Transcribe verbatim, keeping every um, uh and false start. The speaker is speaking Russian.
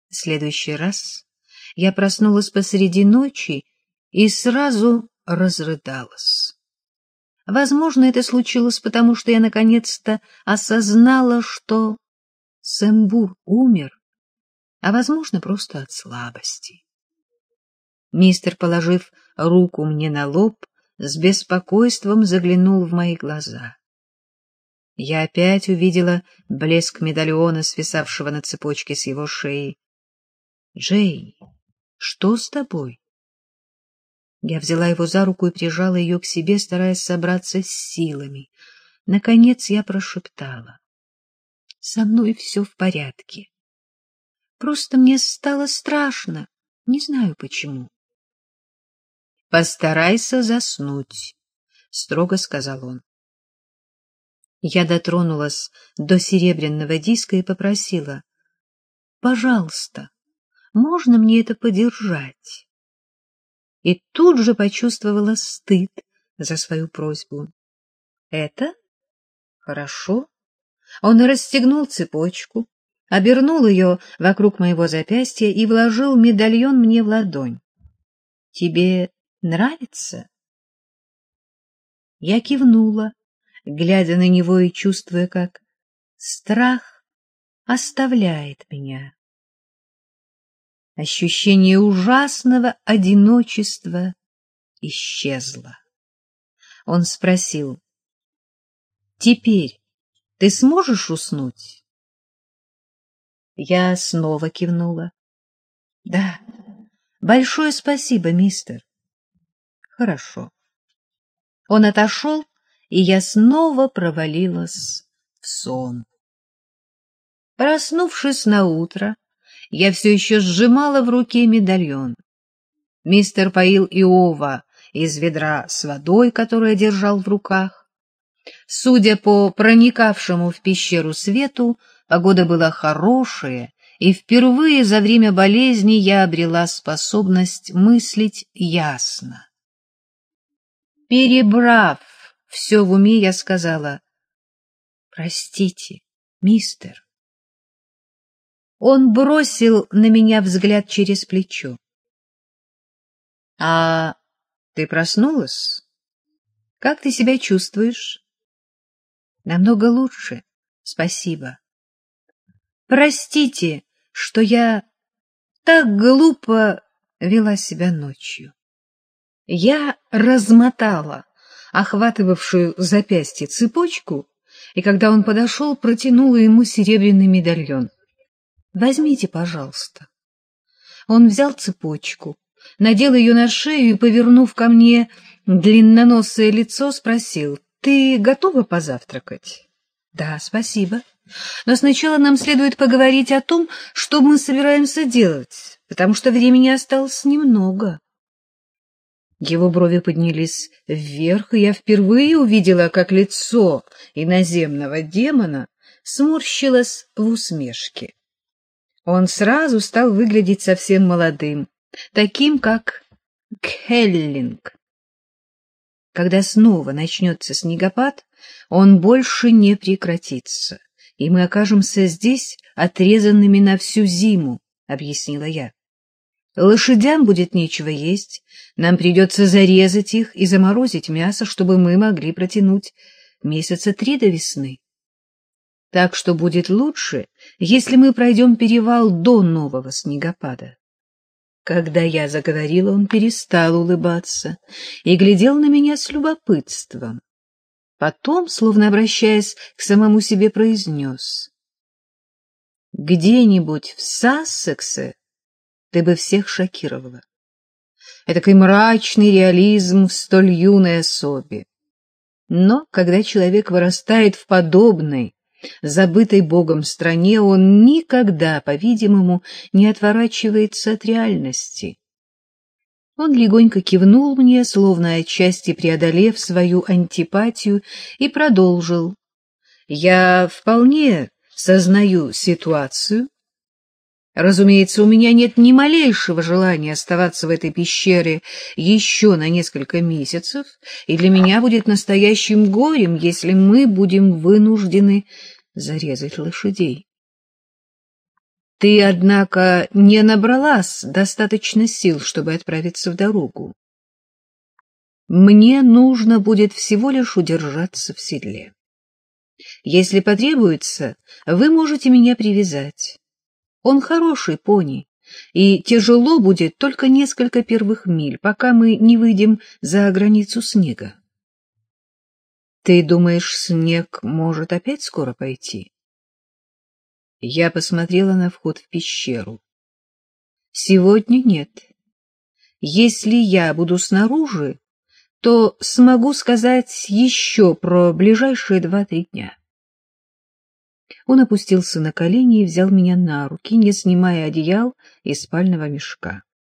В следующий раз я проснулась посреди ночи и сразу разрыдалась. Возможно, это случилось потому, что я наконец-то осознала, что Сэмбур умер, а, возможно, просто от слабости. Мистер, положив руку мне на лоб, с беспокойством заглянул в мои глаза. Я опять увидела блеск медальона, свисавшего на цепочке с его шеи. — Джейн, что с тобой? Я взяла его за руку и прижала ее к себе, стараясь собраться с силами. Наконец я прошептала: — Со мной все в порядке. Просто мне стало страшно, не знаю почему. — Постарайся заснуть, — строго сказал он. Я дотронулась до серебряного диска и попросила: — Пожалуйста, можно мне это подержать? И тут же почувствовала стыд за свою просьбу. — Это? Хорошо. Он расстегнул цепочку, обернул ее вокруг моего запястья и вложил медальон мне в ладонь. — Тебе нравится? Я кивнула, глядя на него и чувствуя, как страх оставляет меня. Ощущение ужасного одиночества исчезло. Он спросил: — Теперь ты сможешь уснуть? Я снова кивнула. — Да, большое спасибо, мистер. — Хорошо. Он отошел, и я снова провалилась в сон. Проснувшись наутро, я все еще сжимала в руке медальон. Мистер поил Иова из ведра с водой, которое держал в руках. Судя по проникавшему в пещеру свету, погода была хорошая, и впервые за время болезни я обрела способность мыслить ясно. Перебрав все в уме, я сказала: — Простите, мистер. Он бросил на меня взгляд через плечо. — А ты проснулась? Как ты себя чувствуешь? — Намного лучше, спасибо. Простите, что я так глупо вела себя ночью. Я размотала охватывавшую запястье цепочку, и когда он подошел, протянула ему серебряный медальон. — Возьмите, пожалуйста. Он взял цепочку, надел ее на шею и, повернув ко мне длинноносое лицо, спросил: — Ты готова позавтракать? — Да, спасибо. Но сначала нам следует поговорить о том, что мы собираемся делать, потому что времени осталось немного. Его брови поднялись вверх, и я впервые увидела, как лицо иноземного демона сморщилось в усмешке. Он сразу стал выглядеть совсем молодым, таким, как Кхеллинг. Когда снова начнется снегопад, он больше не прекратится, и мы окажемся здесь отрезанными на всю зиму, — объяснила я. Лошадям будет нечего есть, нам придется зарезать их и заморозить мясо, чтобы мы могли протянуть месяца три до весны. Так что будет лучше, если мы пройдем перевал до нового снегопада. Когда я заговорила, он перестал улыбаться и глядел на меня с любопытством. Потом, словно обращаясь к самому себе, произнес: — Где-нибудь в Сассексе ты бы всех шокировала. Этакий мрачный реализм в столь юной особе. Но когда человек вырастает в подобной, забытой Богом стране, он никогда, по-видимому, не отворачивается от реальности. Он легонько кивнул мне, словно отчасти преодолев свою антипатию, и продолжил: — Я вполне сознаю ситуацию. Разумеется, у меня нет ни малейшего желания оставаться в этой пещере еще на несколько месяцев, и для меня будет настоящим горем, если мы будем вынуждены зарезать лошадей. Ты, однако, не набралась достаточно сил, чтобы отправиться в дорогу. Мне нужно будет всего лишь удержаться в седле. Если потребуется, вы можете меня привязать. Он хороший пони, и тяжело будет только несколько первых миль, пока мы не выйдем за границу снега. Ты думаешь, снег может опять скоро пойти? Я посмотрела на вход в пещеру. Сегодня нет. Если я буду снаружи, то смогу сказать еще про ближайшие два-три дня. Он опустился на колени и взял меня на руки, не снимая одеял и спального мешка.